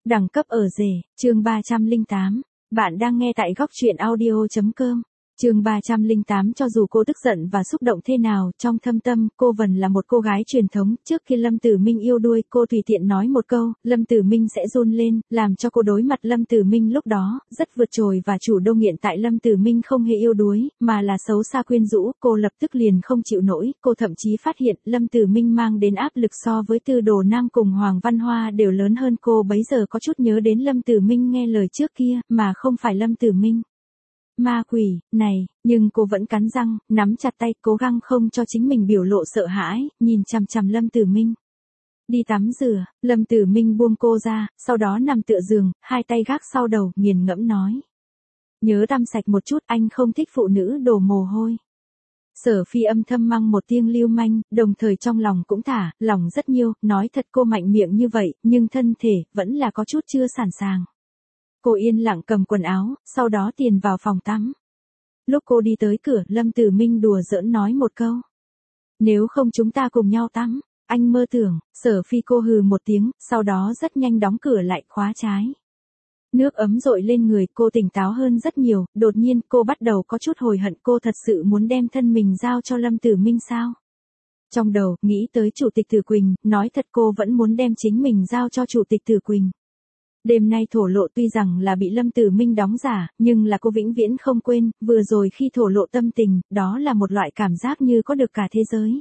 Đẳng cấp ở rể, chương 308. Bạn đang nghe tại góc truyện audio.com. Chương 308. Cho dù cô tức giận và xúc động thế nào, trong thâm tâm, cô vẫn là một cô gái truyền thống. Trước khi Lâm Tử Minh yêu đuôi, cô tùy tiện nói một câu, Lâm Tử Minh sẽ run lên, làm cho cô đối mặt Lâm Tử Minh lúc đó, rất vượt trội và chủ động. Hiện tại Lâm Tử Minh không hề yêu đuối, mà là xấu xa quyến rũ, cô lập tức liền không chịu nổi. Cô thậm chí phát hiện, Lâm Tử Minh mang đến áp lực so với Tư Đồ Nam cùng Hoàng Văn Hoa đều lớn hơn. Cô bấy giờ có chút nhớ đến Lâm Tử Minh nghe lời trước kia, mà không phải Lâm Tử Minh. Ma quỷ, này, nhưng cô vẫn cắn răng, nắm chặt tay, cố gắng không cho chính mình biểu lộ sợ hãi, nhìn chằm chằm Lâm Tử Minh. Đi tắm rửa, Lâm Tử Minh buông cô ra, sau đó nằm tựa giường, hai tay gác sau đầu, nghiền ngẫm nói. Nhớ tắm sạch một chút, anh không thích phụ nữ đổ mồ hôi. Sở Phi âm thầm mang một tiếng lưu manh, đồng thời trong lòng cũng thả, lòng rất nhiều, nói thật cô mạnh miệng như vậy, nhưng thân thể, vẫn là có chút chưa sẵn sàng. Cô yên lặng cầm quần áo, sau đó tiền vào phòng tắm. Lúc cô đi tới cửa, Lâm Tử Minh đùa giỡn nói một câu. Nếu không chúng ta cùng nhau tắm, anh mơ tưởng. Sở Phi cô hừ một tiếng, sau đó rất nhanh đóng cửa lại, khóa trái. Nước ấm dội lên người, cô tỉnh táo hơn rất nhiều, đột nhiên cô bắt đầu có chút hối hận. Cô thật sự muốn đem thân mình giao cho Lâm Tử Minh sao? Trong đầu, nghĩ tới Chủ tịch Tử Quỳnh, nói thật cô vẫn muốn đem chính mình giao cho Chủ tịch Tử Quỳnh. Đêm nay thổ lộ tuy rằng là bị Lâm Tử Minh đóng giả, nhưng là cô vĩnh viễn không quên, vừa rồi khi thổ lộ tâm tình, đó là một loại cảm giác như có được cả thế giới.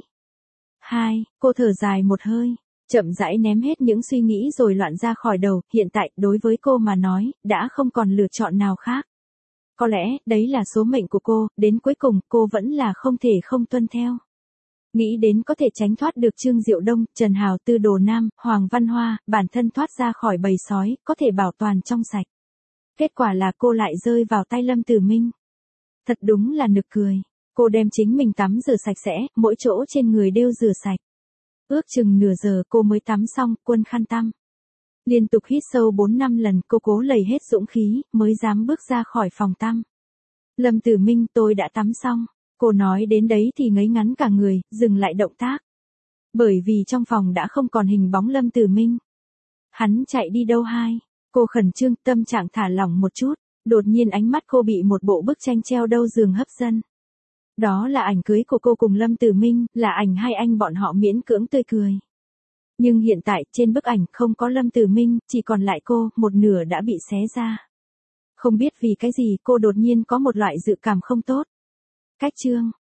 Cô thở dài một hơi, chậm rãi ném hết những suy nghĩ rồi loạn ra khỏi đầu, hiện tại, đối với cô mà nói, đã không còn lựa chọn nào khác. Có lẽ, đấy là số mệnh của cô, đến cuối cùng, cô vẫn là không thể không tuân theo. Nghĩ đến có thể tránh thoát được Trương Diệu Đông, Trần Hào, Tư Đồ Nam, Hoàng Văn Hoa, bản thân thoát ra khỏi bầy sói, có thể bảo toàn trong sạch. Kết quả là cô lại rơi vào tay Lâm Tử Minh. Thật đúng là nực cười. Cô đem chính mình tắm rửa sạch sẽ, mỗi chỗ trên người đều rửa sạch. Ước chừng nửa giờ cô mới tắm xong, quân khăn tăm. Liên tục hít sâu 4-5 lần, cô cố lầy hết dũng khí, mới dám bước ra khỏi phòng tắm. Lâm Tử Minh, tôi đã tắm xong. Cô nói đến đấy thì ngấy ngắn cả người, dừng lại động tác. Bởi vì trong phòng đã không còn hình bóng Lâm Tử Minh. Hắn chạy đi đâu? Cô khẩn trương, tâm trạng thả lỏng một chút, đột nhiên ánh mắt cô bị một bộ bức tranh treo đâu giường hấp dẫn. Đó là ảnh cưới của cô cùng Lâm Tử Minh, là ảnh hai anh bọn họ miễn cưỡng tươi cười. Nhưng hiện tại, trên bức ảnh không có Lâm Tử Minh, chỉ còn lại cô, một nửa đã bị xé ra. Không biết vì cái gì, cô đột nhiên có một loại dự cảm không tốt. Cách chương